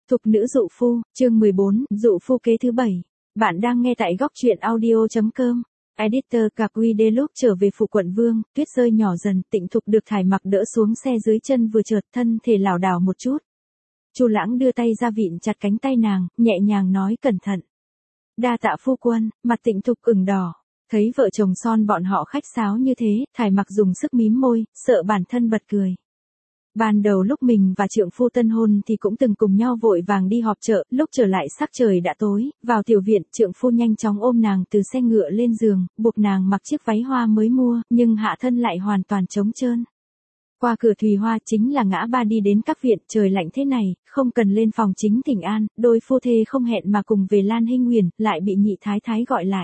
Thục nữ dụ phu, chương 14, dụ phu kế thứ 7. Bạn đang nghe tại góc truyện audio.com. Editor Capri Deluxe trở về phủ quận Vương, tuyết rơi nhỏ dần, Tịnh Thục được Thải Mặc đỡ xuống xe dưới chân vừa trượt thân thể lảo đảo một chút. Chu Lãng đưa tay ra vịn chặt cánh tay nàng, nhẹ nhàng nói cẩn thận. Đa tạ phu quân, mặt Tịnh Thục ửng đỏ. Thấy vợ chồng son bọn họ khách sáo như thế, Thải Mặc dùng sức mím môi, sợ bản thân bật cười. Ban đầu lúc mình và trượng phu tân hôn thì cũng từng cùng nhau vội vàng đi họp chợ, lúc trở lại sắc trời đã tối, vào tiểu viện, trượng phu nhanh chóng ôm nàng từ xe ngựa lên giường, buộc nàng mặc chiếc váy hoa mới mua, nhưng hạ thân lại hoàn toàn trống trơn. Qua cửa Thùy Hoa chính là ngã ba đi đến các viện, trời lạnh thế này, không cần lên phòng chính thỉnh an, đôi phu thê không hẹn mà cùng về Lan Hinh Nguyền, lại bị nhị thái thái gọi lại.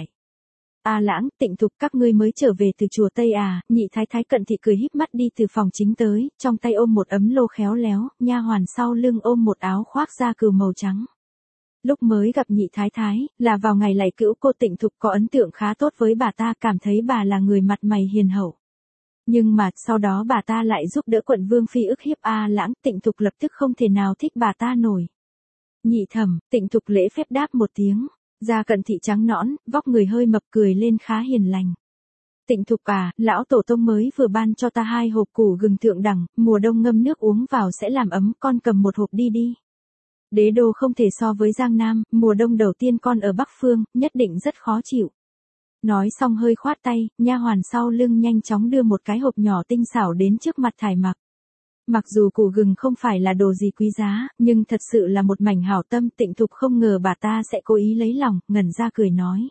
A Lãng, Tịnh Thục, các ngươi mới trở về từ chùa Tây à? Nhị thái thái Cận Thị cười híp mắt đi từ phòng chính tới, trong tay ôm một ấm lô khéo léo, nha hoàn sau lưng ôm một áo khoác da cừu màu trắng. Lúc mới gặp nhị thái thái, là vào ngày lạy cữu, cô Tịnh Thục có ấn tượng khá tốt với bà ta, cảm thấy bà là người mặt mày hiền hậu. Nhưng mà, sau đó bà ta lại giúp đỡ quận Vương phi ức hiếp A Lãng, Tịnh Thục lập tức không thể nào thích bà ta nổi. Nhị thẩm, Tịnh Thục lễ phép đáp một tiếng. Da Cận Thị trắng nõn, vóc người hơi mập, cười lên khá hiền lành. Tịnh Thục à, lão tổ tông mới vừa ban cho ta 2 hộp củ gừng thượng đẳng, mùa đông ngâm nước uống vào sẽ làm ấm, con cầm một hộp đi đi. Đế đô không thể so với Giang Nam, mùa đông đầu tiên con ở Bắc Phương, nhất định rất khó chịu. Nói xong hơi khoát tay, nha hoàn sau lưng nhanh chóng đưa một cái hộp nhỏ tinh xảo đến trước mặt Thải Mặc. Mặc dù củ gừng không phải là đồ gì quý giá, nhưng thật sự là một mảnh hảo tâm, Tịnh Thục không ngờ bà ta sẽ cố ý lấy lòng, ngẩn ra cười nói.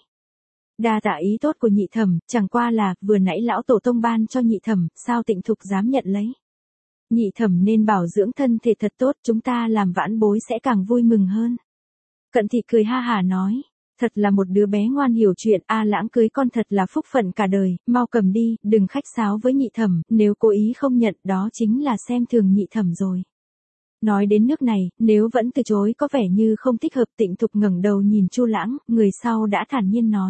Đa tạ ý tốt của nhị thẩm, chẳng qua là, vừa nãy lão tổ tông ban cho nhị thẩm, sao Tịnh Thục dám nhận lấy. Nhị thẩm nên bảo dưỡng thân thể thật tốt, chúng ta làm vãn bối sẽ càng vui mừng hơn. Cận Thị cười ha hả nói. Thật là một đứa bé ngoan hiểu chuyện, A Lãng cưới con thật là phúc phận cả đời, mau cầm đi, đừng khách sáo với nhị thẩm, nếu cố ý không nhận đó chính là xem thường nhị thẩm rồi. Nói đến nước này, nếu vẫn từ chối có vẻ như không thích hợp, Tịnh Thục ngẩng đầu nhìn Chu Lãng, người sau đã thản nhiên nói.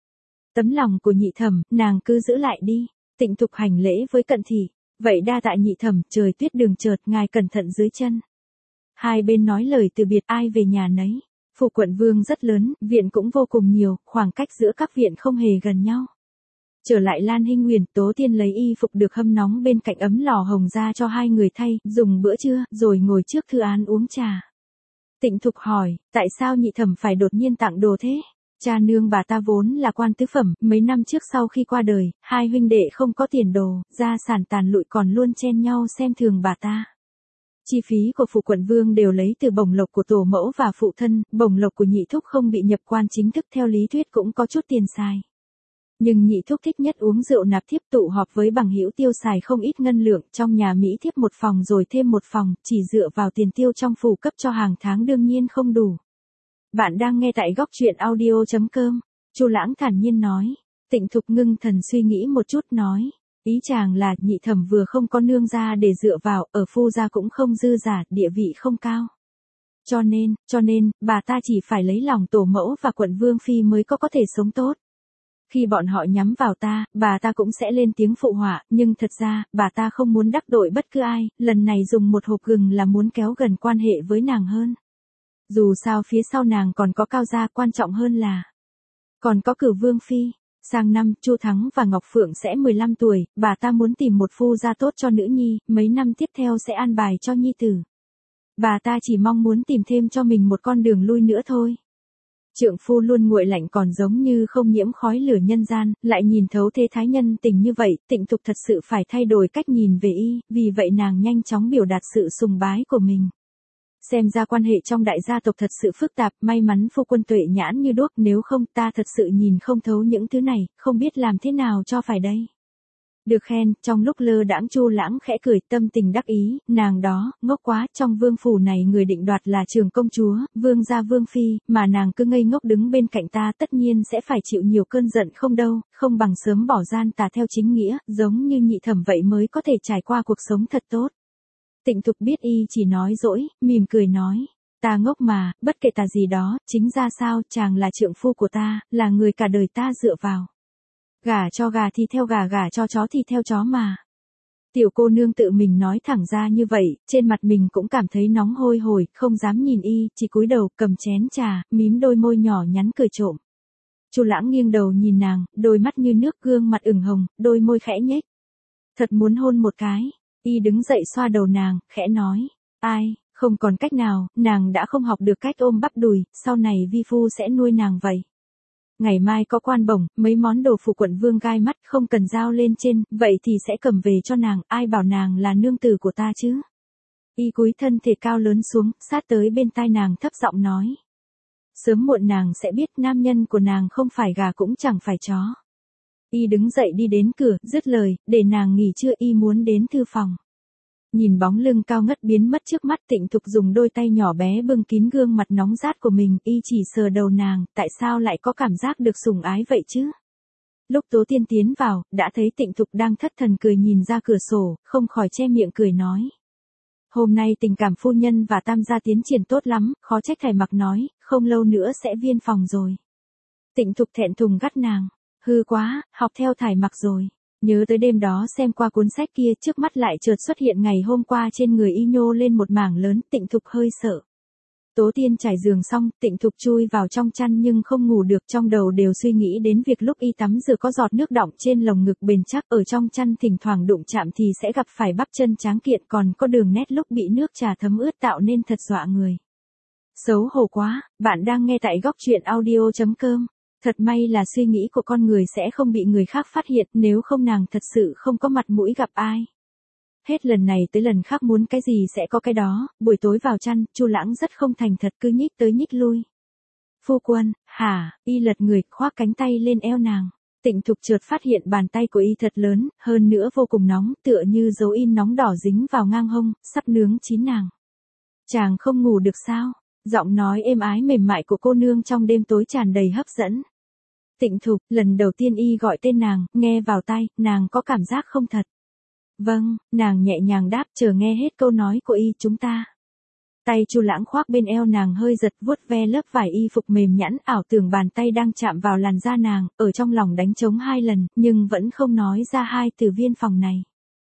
Tấm lòng của nhị thẩm, nàng cứ giữ lại đi. Tịnh Thục hành lễ với Cận Thị, vậy đa tạ nhị thẩm, trời tuyết đường chợt, ngài cẩn thận dưới chân. Hai bên nói lời từ biệt, ai về nhà nấy. Phủ quận Vương rất lớn, viện cũng vô cùng nhiều, khoảng cách giữa các viện không hề gần nhau. Trở lại Lan Hinh Nguyền, Tố Tiên lấy y phục được hâm nóng bên cạnh ấm lò hồng ra cho hai người thay, dùng bữa trưa, rồi ngồi trước thư án uống trà. Tịnh Thục hỏi, tại sao nhị thẩm phải đột nhiên tặng đồ thế? Cha nương bà ta vốn là quan tứ phẩm, mấy năm trước sau khi qua đời, hai huynh đệ không có tiền đồ, gia sản tàn lụi còn luôn chen nhau xem thường bà ta. Chi phí của phủ quận Vương đều lấy từ bổng lộc của tổ mẫu và phụ thân, bổng lộc của nhị thúc không bị nhập quan chính thức, theo lý thuyết cũng có chút tiền xài. Nhưng nhị thúc thích nhất uống rượu nạp thiếp, tụ họp với bằng hữu tiêu xài không ít ngân lượng, trong nhà Mỹ thiếp một phòng rồi thêm một phòng, chỉ dựa vào tiền tiêu trong phủ cấp cho hàng tháng đương nhiên không đủ. Bạn đang nghe tại góc truyện audio.com, Chu Lãng thản nhiên nói. Tịnh Thục ngưng thần suy nghĩ một chút nói. Ý chàng là nhị thẩm vừa không có nương gia để dựa vào, ở phu gia cũng không dư giả, địa vị không cao. Cho nên, bà ta chỉ phải lấy lòng tổ mẫu và quận Vương phi mới có thể sống tốt. Khi bọn họ nhắm vào ta, bà ta cũng sẽ lên tiếng phụ họa, nhưng thật ra, bà ta không muốn đắc tội bất cứ ai, lần này dùng một hộp gừng là muốn kéo gần quan hệ với nàng hơn. Dù sao phía sau nàng còn có Cao gia, quan trọng hơn là còn có Cửu Vương phi. Sang năm, Chu Thắng và Ngọc Phượng sẽ 15 tuổi, bà ta muốn tìm một phu gia tốt cho nữ nhi, mấy năm tiếp theo sẽ an bài cho nhi tử. Bà ta chỉ mong muốn tìm thêm cho mình một con đường lui nữa thôi. Trượng phu luôn nguội lạnh còn giống như không nhiễm khói lửa nhân gian, lại nhìn thấu thế thái nhân tình như vậy, Tịnh Thục thật sự phải thay đổi cách nhìn về y, vì vậy nàng nhanh chóng biểu đạt sự sùng bái của mình. Xem ra quan hệ trong đại gia tộc thật sự phức tạp, may mắn phu quân tuệ nhãn như đuốc, nếu không ta thật sự nhìn không thấu những thứ này, không biết làm thế nào cho phải đây. Được khen, trong lúc lơ đãng Chu Lãng khẽ cười, tâm tình đắc ý, nàng đó, ngốc quá, trong vương phủ này người định đoạt là Trường công chúa, vương gia vương phi, mà nàng cứ ngây ngốc đứng bên cạnh ta, tất nhiên sẽ phải chịu nhiều cơn giận không đâu, không bằng sớm bỏ gian tà theo chính nghĩa, giống như nhị thẩm vậy mới có thể trải qua cuộc sống thật tốt. Tịnh Thục biết y chỉ nói dỗi, mỉm cười nói. Ta ngốc mà, bất kể ta gì đó, chính ra sao, chàng là trượng phu của ta, là người cả đời ta dựa vào. Gả cho gà thì theo gà, gả cho chó thì theo chó mà. Tiểu cô nương tự mình nói thẳng ra như vậy, trên mặt mình cũng cảm thấy nóng hôi hổi, không dám nhìn y, chỉ cúi đầu cầm chén trà, mím đôi môi nhỏ nhắn cười trộm. Chu Lãng nghiêng đầu nhìn nàng, đôi mắt như nước, gương mặt ửng hồng, đôi môi khẽ nhếch. Thật muốn hôn một cái. Y đứng dậy xoa đầu nàng, khẽ nói. Ai, không còn cách nào, nàng đã không học được cách ôm bắp đùi, sau này vi phu sẽ nuôi nàng vậy. Ngày mai có quan bổng, mấy món đồ phụ quận vương gai mắt không cần giao lên trên, vậy thì sẽ cầm về cho nàng, ai bảo nàng là nương tử của ta chứ. Y cúi thân thể cao lớn xuống, sát tới bên tai nàng thấp giọng nói. Sớm muộn nàng sẽ biết nam nhân của nàng không phải gà cũng chẳng phải chó. Y đứng dậy đi đến cửa, dứt lời, để nàng nghỉ trưa y muốn đến thư phòng. Nhìn bóng lưng cao ngất biến mất trước mắt, Tịnh Thục dùng đôi tay nhỏ bé bưng kín gương mặt nóng rát của mình, y chỉ sờ đầu nàng, tại sao lại có cảm giác được sủng ái vậy chứ? Lúc Tố Tiên tiến vào, đã thấy Tịnh Thục đang thất thần cười nhìn ra cửa sổ, không khỏi che miệng cười nói. Hôm nay tình cảm phu nhân và tam gia tiến triển tốt lắm, khó trách Thải Mặc nói, không lâu nữa sẽ viên phòng rồi. Tịnh Thục thẹn thùng gắt nàng, hư quá, học theo Thải Mặc rồi. Nhớ tới đêm đó xem qua cuốn sách kia, trước mắt lại chợt xuất hiện ngày hôm qua trên người y nhô lên một mảng lớn, Tịnh Thục hơi sợ. Tố Tiên trải giường xong, Tịnh Thục chui vào trong chăn nhưng không ngủ được, trong đầu đều suy nghĩ đến việc lúc y tắm rửa có giọt nước đọng trên lồng ngực bền chắc, ở trong chăn thỉnh thoảng đụng chạm thì sẽ gặp phải bắp chân tráng kiện, còn có đường nét lúc bị nước trà thấm ướt tạo nên thật dọa người. Xấu hổ quá, bạn đang nghe tại góc truyện audio.com. Thật may là suy nghĩ của con người sẽ không bị người khác phát hiện, nếu không nàng thật sự không có mặt mũi gặp ai. Hết lần này tới lần khác muốn cái gì sẽ có cái đó, buổi tối vào chăn, Chu Lãng rất không thành thật cứ nhích tới nhích lui. Phu quân, hả, y lật người, khoác cánh tay lên eo nàng. Tịnh Thục chợt phát hiện bàn tay của y thật lớn, hơn nữa vô cùng nóng, tựa như dấu in nóng đỏ dính vào ngang hông, sắp nướng chín nàng. Chàng không ngủ được sao? Giọng nói êm ái mềm mại của cô nương trong đêm tối tràn đầy hấp dẫn. Tịnh Thục, lần đầu tiên y gọi tên nàng, nghe vào tai, nàng có cảm giác không thật. Vâng, nàng nhẹ nhàng đáp, chờ nghe hết câu nói của y, chúng ta. Tay Chu Lãng khoác bên eo nàng hơi giật, vuốt ve lớp vải y phục mềm nhẵn, ảo tưởng bàn tay đang chạm vào làn da nàng, ở trong lòng đánh trống 2 lần, nhưng vẫn không nói ra 2 từ viên phòng này.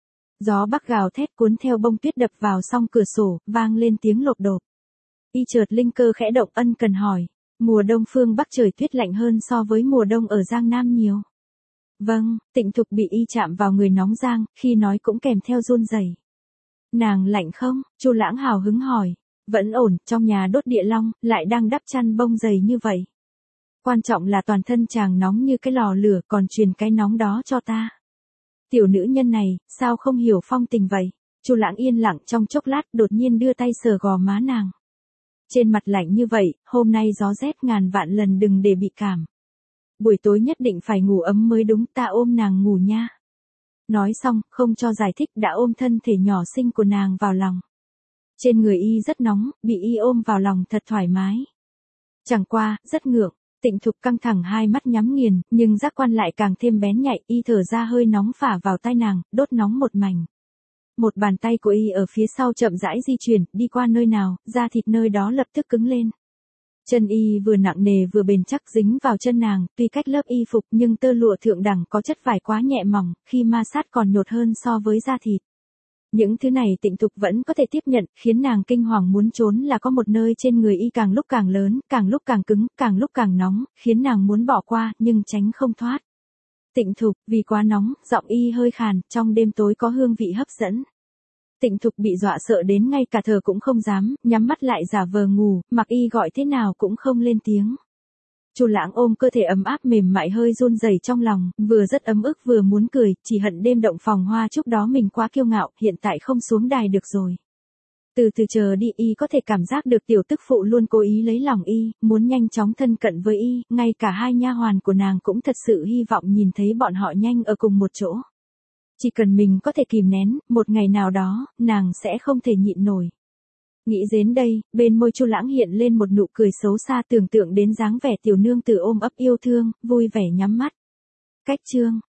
Gió bắc gào thét cuốn theo bông tuyết đập vào song cửa sổ, vang lên tiếng lộp độp. Y chợt linh cơ khẽ động, ân cần hỏi. Mùa đông phương Bắc trời tuyết lạnh hơn so với mùa đông ở Giang Nam nhiều. Vâng, Tịnh Thục bị y chạm vào người nóng rang, khi nói cũng kèm theo run rẩy. Nàng lạnh không? Chu Lãng hào hứng hỏi. Vẫn ổn, trong nhà đốt địa long, lại đang đắp chăn bông dày như vậy. Quan trọng là toàn thân chàng nóng như cái lò lửa, còn truyền cái nóng đó cho ta. Tiểu nữ nhân này, sao không hiểu phong tình vậy? Chu Lãng yên lặng trong chốc lát, đột nhiên đưa tay sờ gò má nàng. Trên mặt lạnh như vậy, hôm nay gió rét ngàn vạn lần đừng để bị cảm. Buổi tối nhất định phải ngủ ấm mới đúng, ta ôm nàng ngủ nha. Nói xong, không cho giải thích đã ôm thân thể nhỏ xinh của nàng vào lòng. Trên người y rất nóng, bị y ôm vào lòng thật thoải mái. Chẳng qua, rất ngượng, Tịnh Thục căng thẳng hai mắt nhắm nghiền, nhưng giác quan lại càng thêm bén nhạy, y thở ra hơi nóng phả vào tai nàng, đốt nóng một mảnh. Một bàn tay của y ở phía sau chậm rãi di chuyển, đi qua nơi nào, da thịt nơi đó lập tức cứng lên. Chân y vừa nặng nề vừa bền chắc dính vào chân nàng, tuy cách lớp y phục nhưng tơ lụa thượng đẳng có chất vải quá nhẹ mỏng, khi ma sát còn nhột hơn so với da thịt. Những thứ này Tịnh Thục vẫn có thể tiếp nhận, khiến nàng kinh hoàng muốn trốn là có một nơi trên người y càng lúc càng lớn, càng lúc càng cứng, càng lúc càng nóng, khiến nàng muốn bỏ qua, nhưng tránh không thoát. Tịnh Thục, vì quá nóng, giọng y hơi khàn, trong đêm tối có hương vị hấp dẫn. Tịnh Thục bị dọa sợ đến ngay cả thở cũng không dám, nhắm mắt lại giả vờ ngủ, mặc y gọi thế nào cũng không lên tiếng. Chu Lãng ôm cơ thể ấm áp mềm mại hơi run rẩy trong lòng, vừa rất ấm ức vừa muốn cười, chỉ hận đêm động phòng hoa chúc đó mình quá kiêu ngạo, hiện tại không xuống đài được rồi. Từ từ chờ đi, y có thể cảm giác được tiểu tức phụ luôn cố ý lấy lòng y, muốn nhanh chóng thân cận với y, ngay cả hai nha hoàn của nàng cũng thật sự hy vọng nhìn thấy bọn họ nhanh ở cùng một chỗ. Chỉ cần mình có thể kìm nén, một ngày nào đó, nàng sẽ không thể nhịn nổi. Nghĩ đến đây, bên môi Chu Lãng hiện lên một nụ cười xấu xa, tưởng tượng đến dáng vẻ tiểu nương tử ôm ấp yêu thương, vui vẻ nhắm mắt. Cách chương